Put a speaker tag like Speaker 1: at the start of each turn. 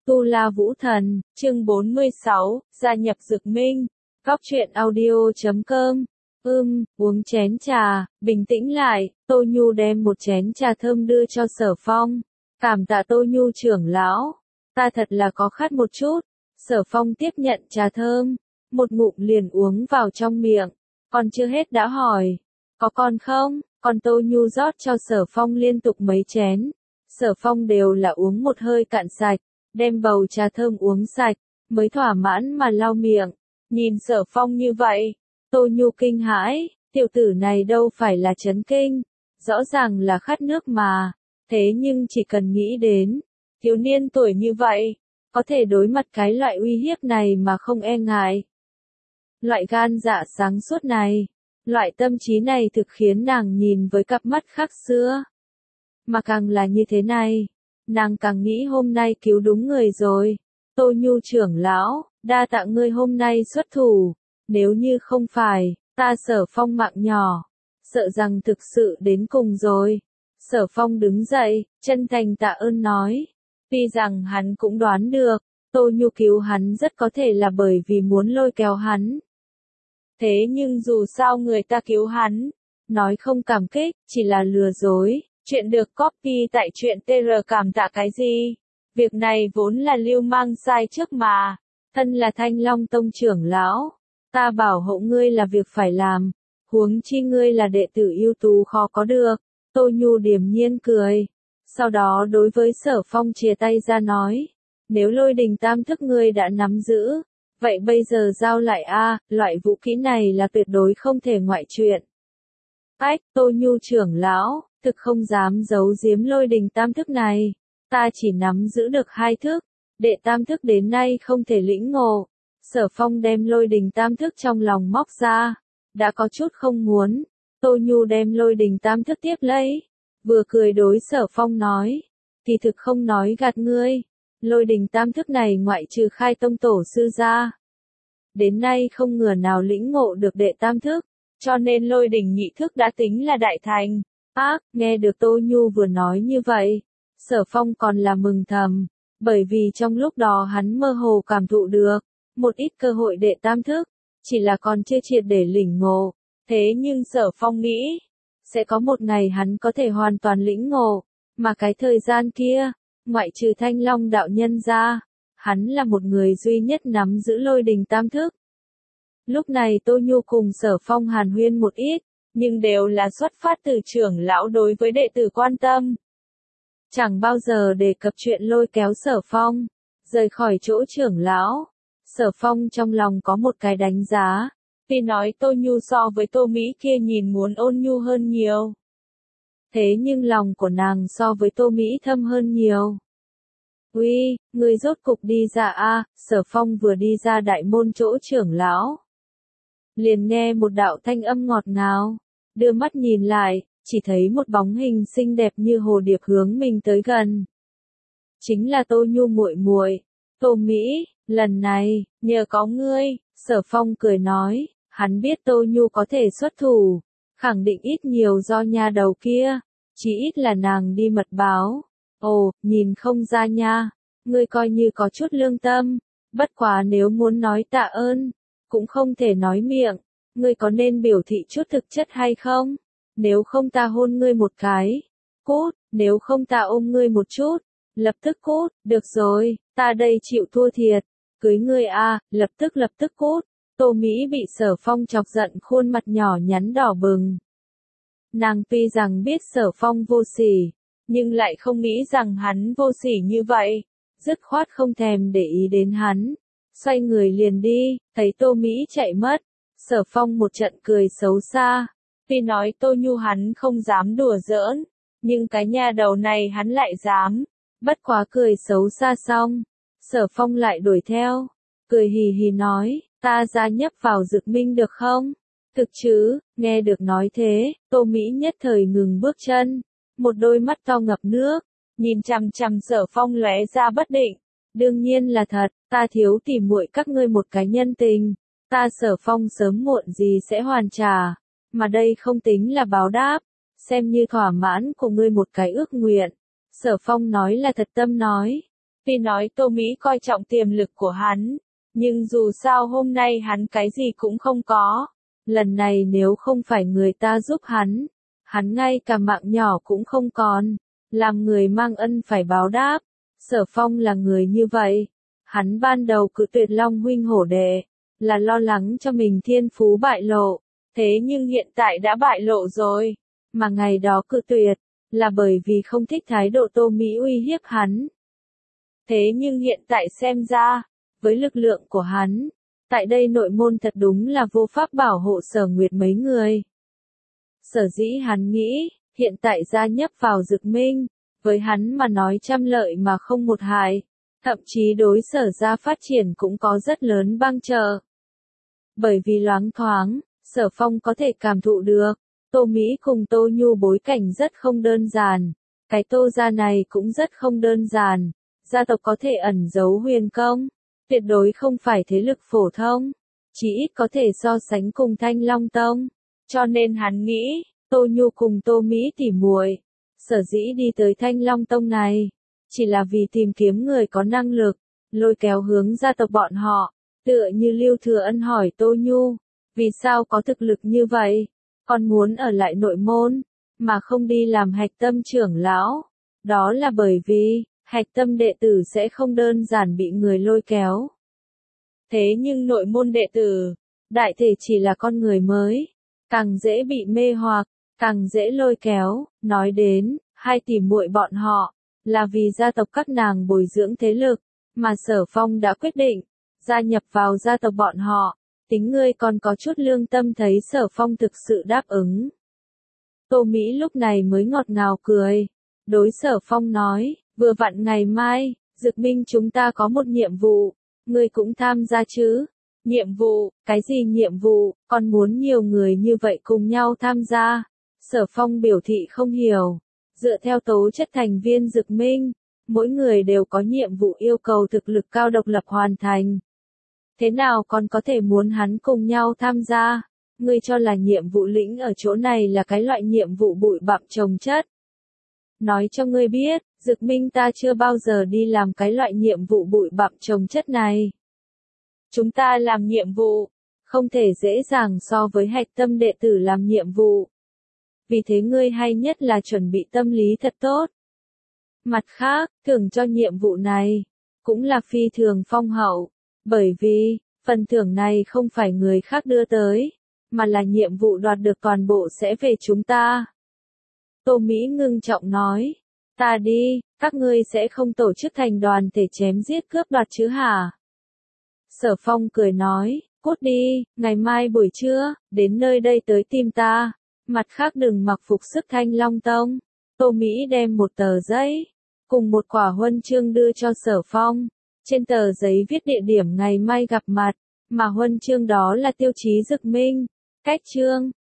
Speaker 1: Tu La Vũ Thần, chương 46, gia nhập Dực Minh. Góc truyện audio.com. Uống chén trà, bình tĩnh lại, Tô Nhu đem một chén trà thơm đưa cho Sở Phong. Cảm tạ Tô Nhu trưởng lão, ta thật là có khát một chút. Sở Phong tiếp nhận trà thơm, một ngụm liền uống vào trong miệng, còn chưa hết đã hỏi, có còn không? Còn Tô Nhu rót cho Sở Phong liên tục mấy chén. Sở Phong đều là uống một hơi cạn sạch, đem bầu trà thơm uống sạch, mới thỏa mãn mà lau miệng. Nhìn Sở Phong như vậy, Tô Nhu kinh hãi, tiểu tử này đâu phải là chấn kinh, rõ ràng là khát nước mà, thế nhưng chỉ cần nghĩ đến, thiếu niên tuổi như vậy, có thể đối mặt cái loại uy hiếp này mà không e ngại. Loại gan dạ sáng suốt này, loại tâm trí này thực khiến nàng nhìn với cặp mắt khác xưa. Mà càng là như thế này, nàng càng nghĩ hôm nay cứu đúng người rồi. Tô Nhu trưởng lão, đa tạ ngươi hôm nay xuất thủ, nếu như không phải, ta Sở Phong mạng nhỏ, sợ rằng thực sự đến cùng rồi. Sở Phong đứng dậy, chân thành tạ ơn nói, tuy rằng hắn cũng đoán được, Tô Nhu cứu hắn rất có thể là bởi vì muốn lôi kéo hắn. Thế nhưng dù sao người ta cứu hắn, nói không cảm kích, chỉ là lừa dối. Chuyện được copy tại truyện TR, cảm tạ cái gì? Việc này vốn là Lưu Mang sai trước mà. Thân là Thanh Long Tông trưởng lão, ta bảo hộ ngươi là việc phải làm, huống chi ngươi là đệ tử ưu tú khó có được. Tô Nhu điềm nhiên cười, sau đó đối với Sở Phong chìa tay ra nói, nếu Lôi Đình Tam Thức ngươi đã nắm giữ, vậy bây giờ giao lại a, loại vũ khí này là tuyệt đối không thể ngoại chuyện. Ách, Tô Nhu trưởng lão, thực không dám giấu giếm Lôi Đình Tam Thức này, ta chỉ nắm giữ được 2 thức, đệ tam thức đến nay không thể lĩnh ngộ. Sở Phong đem Lôi Đình Tam Thức trong lòng móc ra, đã có chút không muốn. Tô Nhu đem Lôi Đình Tam Thức tiếp lấy, vừa cười đối Sở Phong nói, kỳ thực không nói gạt ngươi, Lôi Đình Tam Thức này ngoại trừ Khai Tông tổ sư ra, đến nay không ngờ nào lĩnh ngộ được đệ tam thức, cho nên Lôi Đình nhị thức đã tính là đại thành. Nghe được Tô Nhu vừa nói như vậy, Sở Phong còn là mừng thầm, bởi vì trong lúc đó hắn mơ hồ cảm thụ được một ít cơ hội đệ tam thức, chỉ là còn chưa triệt để lĩnh ngộ. Thế nhưng Sở Phong nghĩ, sẽ có một ngày hắn có thể hoàn toàn lĩnh ngộ, mà cái thời gian kia, ngoại trừ Thanh Long đạo nhân ra, hắn là một người duy nhất nắm giữ Lôi Đình Tam Thức. Lúc này Tô Nhu cùng Sở Phong hàn huyên một ít, nhưng đều là xuất phát từ trưởng lão đối với đệ tử quan tâm. Chẳng bao giờ đề cập chuyện lôi kéo Sở Phong, rời khỏi chỗ trưởng lão. Sở Phong trong lòng có một cái đánh giá, tuy nói Tô Nhu so với Tô Mỹ kia nhìn muốn ôn nhu hơn nhiều. Thế nhưng lòng của nàng so với Tô Mỹ thâm hơn nhiều. Uy, người rốt cục đi ra a, Sở Phong vừa đi ra đại môn chỗ trưởng lão, liền nghe một đạo thanh âm ngọt ngào, đưa mắt nhìn lại, chỉ thấy một bóng hình xinh đẹp như hồ điệp hướng mình tới gần. Chính là Tô Nhu muội muội, Tô Mỹ, lần này, nhờ có ngươi. Sở Phong cười nói, hắn biết Tô Nhu có thể xuất thủ, khẳng định ít nhiều do nha đầu kia, chỉ ít là nàng đi mật báo. Ồ, nhìn không ra nha, ngươi coi như có chút lương tâm, bất quá nếu muốn nói tạ ơn, cũng không thể nói miệng, ngươi có nên biểu thị chút thực chất hay không? Nếu không ta hôn ngươi một cái, cút, nếu không ta ôm ngươi một chút, lập tức cút, được rồi, ta đây chịu thua thiệt, cưới ngươi a, lập tức cút. Tô Mỹ bị Sở Phong chọc giận, khuôn mặt nhỏ nhắn đỏ bừng. Nàng tuy rằng biết Sở Phong vô sỉ, nhưng lại không nghĩ rằng hắn vô sỉ như vậy, dứt khoát không thèm để ý đến hắn, xoay người liền đi. Thấy Tô Mỹ chạy mất, Sở Phong một trận cười xấu xa. Tuy nói Tô Nhu hắn không dám đùa giỡn, nhưng cái nha đầu này hắn lại dám. Bất quá cười xấu xa xong, Sở Phong lại đuổi theo, cười hì hì nói, ta gia nhập vào Dực Minh được không? Thực chứ? Nghe được nói thế, Tô Mỹ nhất thời ngừng bước chân, một đôi mắt to ngập nước, nhìn chằm chằm Sở Phong lóe ra bất định. Đương nhiên là thật, ta thiếu tỉ muội các ngươi một cái nhân tình, ta Sở Phong sớm muộn gì sẽ hoàn trả, mà đây không tính là báo đáp, xem như thỏa mãn của ngươi một cái ước nguyện. Sở Phong nói là thật tâm nói, Tuy nói Tô Mỹ coi trọng tiềm lực của hắn, nhưng dù sao hôm nay hắn cái gì cũng không có. Lần này nếu không phải người ta giúp hắn ngay cả mạng nhỏ cũng không còn. Làm người mang ân phải báo đáp. Sở Phong là người như vậy. Hắn ban đầu cự tuyệt Long huynh hổ đệ, là lo lắng cho mình thiên phú bại lộ. Thế nhưng hiện tại đã bại lộ rồi. Mà ngày đó cự tuyệt, là bởi vì không thích thái độ Tô Mỹ uy hiếp hắn. Thế nhưng hiện tại xem ra, với lực lượng của hắn, tại đây nội môn thật đúng là vô pháp bảo hộ Sở Nguyệt mấy người. Sở dĩ hắn nghĩ, hiện tại gia nhập vào Dực Minh, với hắn mà nói trăm lợi mà không một hại, thậm chí đối Sở gia phát triển cũng có rất lớn bang trợ. Bởi vì loáng thoáng, Sở Phong có thể cảm thụ được, Tô Mỹ cùng Tô Nhu bối cảnh rất không đơn giản, cái Tô gia này cũng rất không đơn giản, gia tộc có thể ẩn giấu huyền công, tuyệt đối không phải thế lực phổ thông, chỉ ít có thể so sánh cùng Thanh Long Tông. Cho nên hắn nghĩ, Tô Nhu cùng Tô Mỹ tỉ muội, sở dĩ đi tới Thanh Long Tông này, chỉ là vì tìm kiếm người có năng lực, lôi kéo hướng gia tộc bọn họ, tựa như Lưu Thừa Ân hỏi Tô Nhu, vì sao có thực lực như vậy, còn muốn ở lại nội môn, mà không đi làm hạch tâm trưởng lão, đó là bởi vì, hạch tâm đệ tử sẽ không đơn giản bị người lôi kéo. Thế nhưng nội môn đệ tử, đại thể chỉ là con người mới, càng dễ bị mê hoặc, càng dễ lôi kéo, nói đến, hai tỷ muội bọn họ, là vì gia tộc các nàng bồi dưỡng thế lực, mà Sở Phong đã quyết định, gia nhập vào gia tộc bọn họ, tính ngươi còn có chút lương tâm thấy Sở Phong thực sự đáp ứng. Tô Mỹ lúc này mới ngọt ngào cười, đối Sở Phong nói, vừa vặn ngày mai, Dực Minh chúng ta có một nhiệm vụ, ngươi cũng tham gia chứ? Nhiệm vụ, cái gì nhiệm vụ, còn muốn nhiều người như vậy cùng nhau tham gia? Sở Phong biểu thị không hiểu. Dựa theo tố chất thành viên Dực Minh, mỗi người đều có nhiệm vụ yêu cầu thực lực cao độc lập hoàn thành. Thế nào còn có thể muốn hắn cùng nhau tham gia? Ngươi cho là nhiệm vụ lĩnh ở chỗ này là cái loại nhiệm vụ bụi bặm chồng chất. Nói cho ngươi biết, Dực Minh ta chưa bao giờ đi làm cái loại nhiệm vụ bụi bặm chồng chất này. Chúng ta làm nhiệm vụ, không thể dễ dàng so với hạch tâm đệ tử làm nhiệm vụ. Vì thế ngươi hay nhất là chuẩn bị tâm lý thật tốt. Mặt khác, thưởng cho nhiệm vụ này, cũng là phi thường phong hậu, bởi vì, phần thưởng này không phải người khác đưa tới, mà là nhiệm vụ đoạt được toàn bộ sẽ về chúng ta. Tô Mỹ ngưng trọng nói, ta đi, các ngươi sẽ không tổ chức thành đoàn thể chém giết cướp đoạt chứ hả? Sở Phong cười nói, cút đi, ngày mai buổi trưa, đến nơi đây tới tìm ta, mặt khác đừng mặc phục sức Thanh Long Tông. Tô Mỹ đem một tờ giấy, cùng một quả huân chương đưa cho Sở Phong, trên tờ giấy viết địa điểm ngày mai gặp mặt, mà huân chương đó là tiêu chí Dực Minh, cách chương,